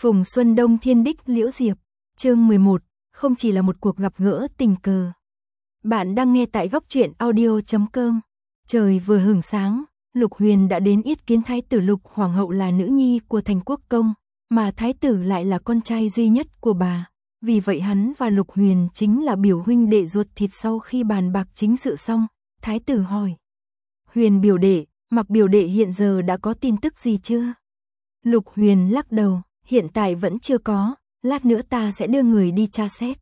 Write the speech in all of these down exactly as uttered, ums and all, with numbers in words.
Phùng Xuân Đông Thiên Đích Liễu Diệp, chương mười một, không chỉ là một cuộc gặp gỡ tình cờ. Bạn đang nghe tại góc truyện audio chấm com. Trời vừa hửng sáng, Lục Huyền đã đến yết kiến thái tử Lục Hoàng hậu là nữ nhi của Thành Quốc công, mà thái tử lại là con trai duy nhất của bà. Vì vậy hắn và Lục Huyền chính là biểu huynh đệ ruột thịt. Sau khi bàn bạc chính sự xong, thái tử hỏi: Huyền biểu đệ, Mặc biểu đệ hiện giờ đã có tin tức gì chưa? Lục Huyền lắc đầu: Hiện tại vẫn chưa có, lát nữa ta sẽ đưa người đi tra xét.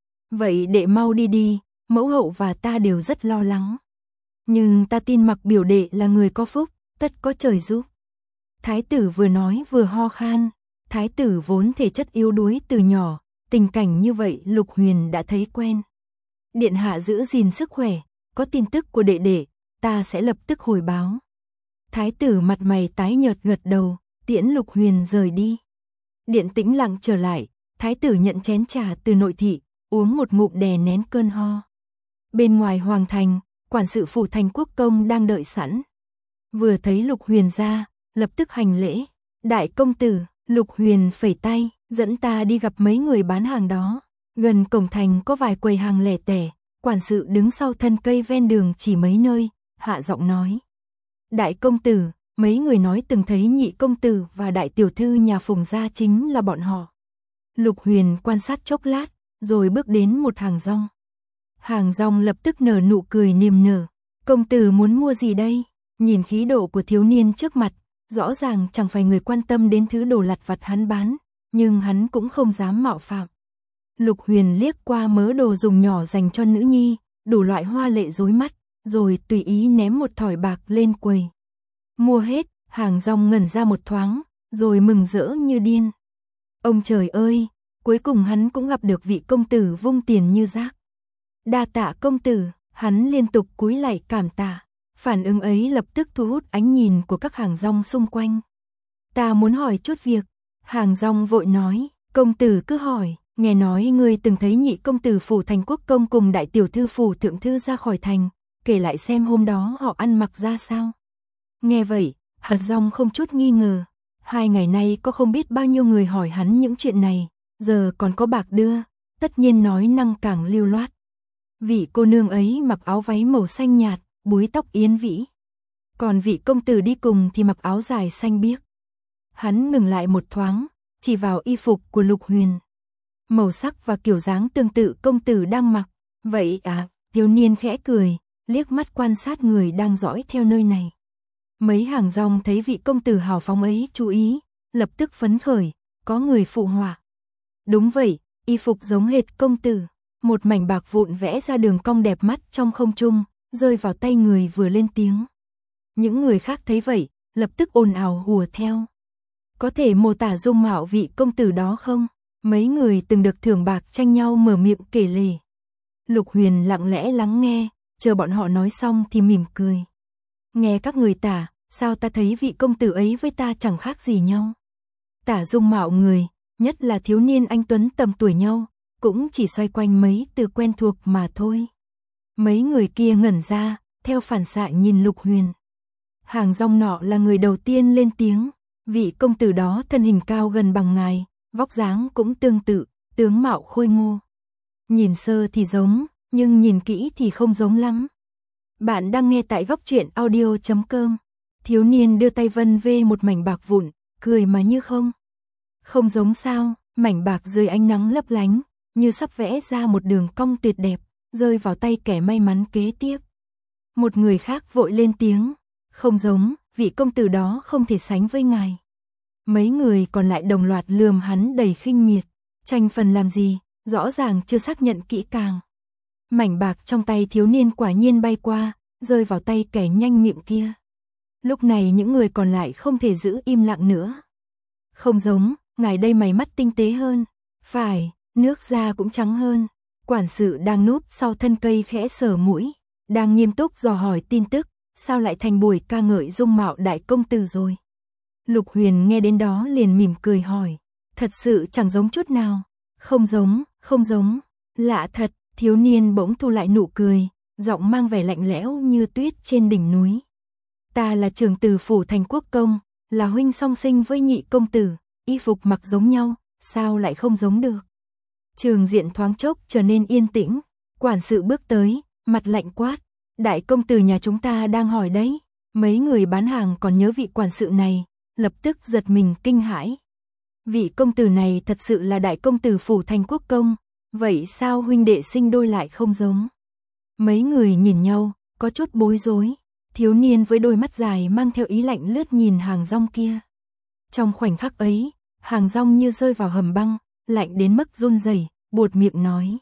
Vậy đệ mau đi đi, mẫu hậu và ta đều rất lo lắng. Nhưng ta tin Mặc biểu đệ là người có phúc, tất có trời giúp. Thái tử vừa nói vừa ho khan. Thái tử vốn thể chất yếu đuối từ nhỏ, tình cảnh như vậy Lục Huyền đã thấy quen. Điện hạ giữ gìn sức khỏe, có tin tức của đệ đệ, ta sẽ lập tức hồi báo. Thái tử mặt mày tái nhợt gật đầu, tiễn Lục Huyền rời đi. Điện tĩnh lặng trở lại, thái tử nhận chén trà từ nội thị, uống một ngụm đè nén cơn ho. Bên ngoài hoàng thành, quản sự phủ Thành Quốc công đang đợi sẵn. Vừa thấy Lục Huyền ra, lập tức hành lễ. Đại công tử. Lục Huyền phẩy tay, dẫn ta đi gặp mấy người bán hàng đó. Gần cổng thành có vài quầy hàng lẻ tẻ, quản sự đứng sau thân cây ven đường chỉ mấy nơi, hạ giọng nói: Đại công tử, mấy người nói từng thấy nhị công tử và đại tiểu thư nhà Phùng gia chính là bọn họ. Lục Huyền quan sát chốc lát, rồi bước đến một hàng rong. Hàng rong lập tức nở nụ cười niềm nở. Công tử muốn mua gì đây? Nhìn khí độ của thiếu niên trước mặt, rõ ràng chẳng phải người quan tâm đến thứ đồ lặt vặt hắn bán, nhưng hắn cũng không dám mạo phạm. Lục Huyền liếc qua mớ đồ dùng nhỏ dành cho nữ nhi, đủ loại hoa lệ rối mắt, rồi tùy ý ném một thỏi bạc lên quầy. Mua hết, hàng rong ngẩn ra một thoáng, rồi mừng rỡ như điên. Ông trời ơi, cuối cùng hắn cũng gặp được vị công tử vung tiền như rác. Đa tạ công tử, hắn liên tục cúi lạy cảm tạ. Phản ứng ấy lập tức thu hút ánh nhìn của các hàng rong xung quanh. Ta muốn hỏi chút việc. Hàng rong vội nói: Công tử cứ hỏi. Nghe nói ngươi từng thấy nhị công tử phủ Thành Quốc công cùng đại tiểu thư phủ thượng thư ra khỏi thành, kể lại xem hôm đó họ ăn mặc ra sao. Nghe vậy, hàng rong không chút nghi ngờ. Hai ngày nay có không biết bao nhiêu người hỏi hắn những chuyện này, giờ còn có bạc đưa, tất nhiên nói năng càng lưu loát. Vị cô nương ấy mặc áo váy màu xanh nhạt, búi tóc yến vĩ. Còn vị công tử đi cùng thì mặc áo dài xanh biếc. Hắn ngừng lại một thoáng, chỉ vào y phục của Lục Huyền. Màu sắc và kiểu dáng tương tự công tử đang mặc. Vậy à, thiếu niên khẽ cười, liếc mắt quan sát người đang dõi theo nơi này. Mấy hàng rong thấy vị công tử hào phóng ấy chú ý, lập tức phấn khởi, có người phụ họa. Đúng vậy, y phục giống hệt công tử. Một mảnh bạc vụn vẽ ra đường cong đẹp mắt trong không trung, rơi vào tay người vừa lên tiếng. Những người khác thấy vậy, lập tức ồn ào hùa theo. Có thể mô tả dung mạo vị công tử đó không? Mấy người từng được thưởng bạc tranh nhau mở miệng kể lể. Lục Huyền lặng lẽ lắng nghe, chờ bọn họ nói xong thì mỉm cười. Nghe các người tả, sao ta thấy vị công tử ấy với ta chẳng khác gì nhau. Tả dung mạo người, nhất là thiếu niên anh tuấn tầm tuổi nhau, cũng chỉ xoay quanh mấy từ quen thuộc mà thôi. Mấy người kia ngẩn ra, theo phản xạ nhìn Lục Huyền. Hàng rong nọ là người đầu tiên lên tiếng. Vị công tử đó thân hình cao gần bằng ngài, vóc dáng cũng tương tự, tướng mạo khôi ngô. Nhìn sơ thì giống, nhưng nhìn kỹ thì không giống lắm. Bạn đang nghe tại góc truyện audio chấm com. Thiếu niên đưa tay vân vê một mảnh bạc vụn, cười mà như không. Không giống sao, mảnh bạc dưới ánh nắng lấp lánh, như sắp vẽ ra một đường cong tuyệt đẹp, rơi vào tay kẻ may mắn kế tiếp. Một người khác vội lên tiếng: Không giống, vị công tử đó không thể sánh với ngài. Mấy người còn lại đồng loạt lườm hắn đầy khinh miệt. Tranh phần làm gì, rõ ràng chưa xác nhận kỹ càng. Mảnh bạc trong tay thiếu niên quả nhiên bay qua, rơi vào tay kẻ nhanh miệng kia. Lúc này những người còn lại không thể giữ im lặng nữa. Không giống, ngài đây mày mắt tinh tế hơn. Phải, nước da cũng trắng hơn. Quản sự đang núp sau thân cây khẽ sờ mũi, đang nghiêm túc dò hỏi tin tức. Sao lại thành buổi ca ngợi dung mạo đại công tử rồi? Lục Huyền nghe đến đó liền mỉm cười hỏi: Thật sự chẳng giống chút nào. Không giống, không giống. Lạ thật. Thiếu niên bỗng thu lại nụ cười, giọng mang vẻ lạnh lẽo như tuyết trên đỉnh núi. Ta là trưởng tử phủ Thành Quốc công, là huynh song sinh với nhị công tử, y phục mặc giống nhau, sao lại không giống được. Trường diện thoáng chốc trở nên yên tĩnh, quản sự bước tới, mặt lạnh quát, đại công tử nhà chúng ta đang hỏi đấy. Mấy người bán hàng còn nhớ vị quản sự này, lập tức giật mình kinh hãi. Vị công tử này thật sự là đại công tử phủ Thành Quốc công, vậy sao huynh đệ sinh đôi lại không giống? Mấy người nhìn nhau, có chút bối rối, thiếu niên với đôi mắt dài mang theo ý lạnh lướt nhìn Hàng Rong kia. Trong khoảnh khắc ấy, Hàng Rong như rơi vào hầm băng, lạnh đến mức run rẩy, buột miệng nói.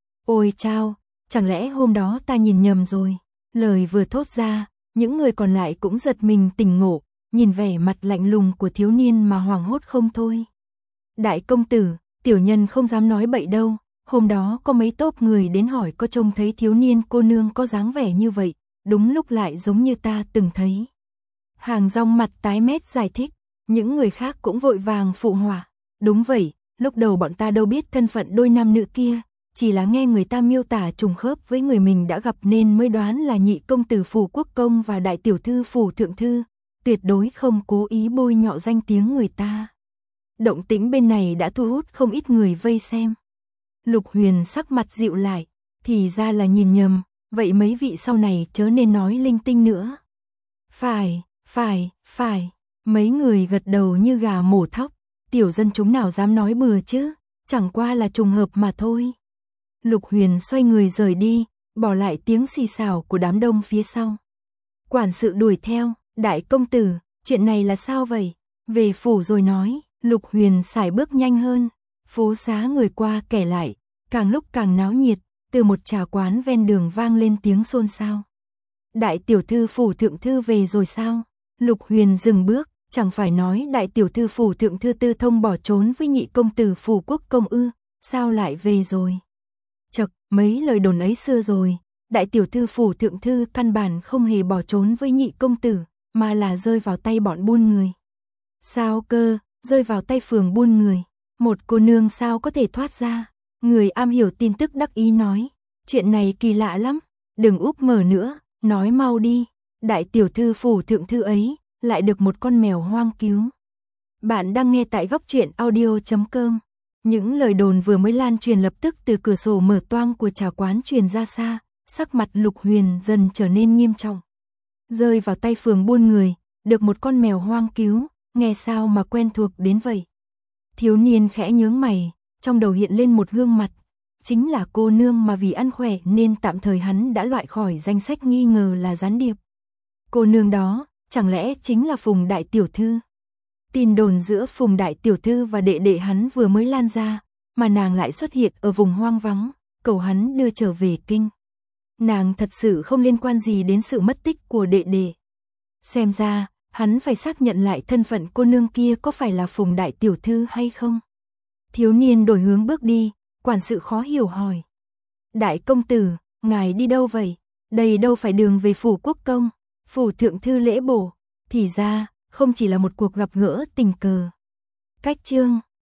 Ôi chao, chẳng lẽ hôm đó ta nhìn nhầm rồi? Lời vừa thốt ra, những người còn lại cũng giật mình tỉnh ngộ, nhìn vẻ mặt lạnh lùng của thiếu niên mà hoảng hốt không thôi. Đại công tử, tiểu nhân không dám nói bậy đâu, hôm đó có mấy tốp người đến hỏi có trông thấy thiếu niên cô nương có dáng vẻ như vậy, đúng lúc lại giống như ta từng thấy. Hàng Rong mặt tái mét giải thích, những người khác cũng vội vàng phụ họa. Đúng vậy, lúc đầu bọn ta đâu biết thân phận đôi nam nữ kia, chỉ là nghe người ta miêu tả trùng khớp với người mình đã gặp nên mới đoán là nhị công tử phủ quốc công và đại tiểu thư phủ thượng thư, tuyệt đối không cố ý bôi nhọ danh tiếng người ta. Động tĩnh bên này đã thu hút không ít người vây xem. Lục Huyền sắc mặt dịu lại, thì ra là nhìn nhầm, vậy mấy vị sau này chớ nên nói linh tinh nữa. Phải, phải, phải, mấy người gật đầu như gà mổ thóc, tiểu dân chúng nào dám nói bừa chứ, chẳng qua là trùng hợp mà thôi. Lục Huyền xoay người rời đi, bỏ lại tiếng xì xào của đám đông phía sau. Quản sự đuổi theo, đại công tử, chuyện này là sao vậy? Về phủ rồi nói. Lục Huyền sải bước nhanh hơn, phố xá người qua kẻ lại, càng lúc càng náo nhiệt, từ một trà quán ven đường vang lên tiếng xôn xao. Đại tiểu thư phủ thượng thư về rồi sao? Lục Huyền dừng bước, chẳng phải nói đại tiểu thư phủ thượng thư Tư Thông bỏ trốn với nhị công tử phủ quốc công ư, sao lại về rồi? Chậc, mấy lời đồn ấy xưa rồi, đại tiểu thư phủ thượng thư căn bản không hề bỏ trốn với nhị công tử, mà là rơi vào tay bọn buôn người. Sao cơ? Rơi vào tay phường buôn người, một cô nương sao có thể thoát ra? Người am hiểu tin tức đắc ý nói, chuyện này kỳ lạ lắm, đừng úp mở nữa, nói mau đi. Đại tiểu thư phủ thượng thư ấy lại được một con mèo hoang cứu. Bạn đang nghe tại góc truyện audio chấm com. Những lời đồn vừa mới lan truyền lập tức từ cửa sổ mở toang của trà quán truyền ra xa, sắc mặt Lục Huyền dần trở nên nghiêm trọng. Rơi vào tay phường buôn người, được một con mèo hoang cứu. Nghe sao mà quen thuộc đến vậy? Thiếu niên khẽ nhướng mày, trong đầu hiện lên một gương mặt, chính là cô nương mà vì ăn khỏe nên tạm thời hắn đã loại khỏi danh sách nghi ngờ là gián điệp. Cô nương đó, chẳng lẽ chính là Phùng đại tiểu thư? Tin đồn giữa Phùng đại tiểu thư và đệ đệ hắn vừa mới lan ra, mà nàng lại xuất hiện ở vùng hoang vắng, cầu hắn đưa trở về kinh. Nàng thật sự không liên quan gì đến sự mất tích của đệ đệ. Xem ra, hắn phải xác nhận lại thân phận cô nương kia có phải là Phùng đại tiểu thư hay không. Thiếu niên đổi hướng bước đi, quản sự khó hiểu hỏi. Đại công tử, ngài đi đâu vậy? Đây đâu phải đường về phủ quốc công, phủ thượng thư lễ bổ. Thì ra, không chỉ là một cuộc gặp gỡ tình cờ. Cách chương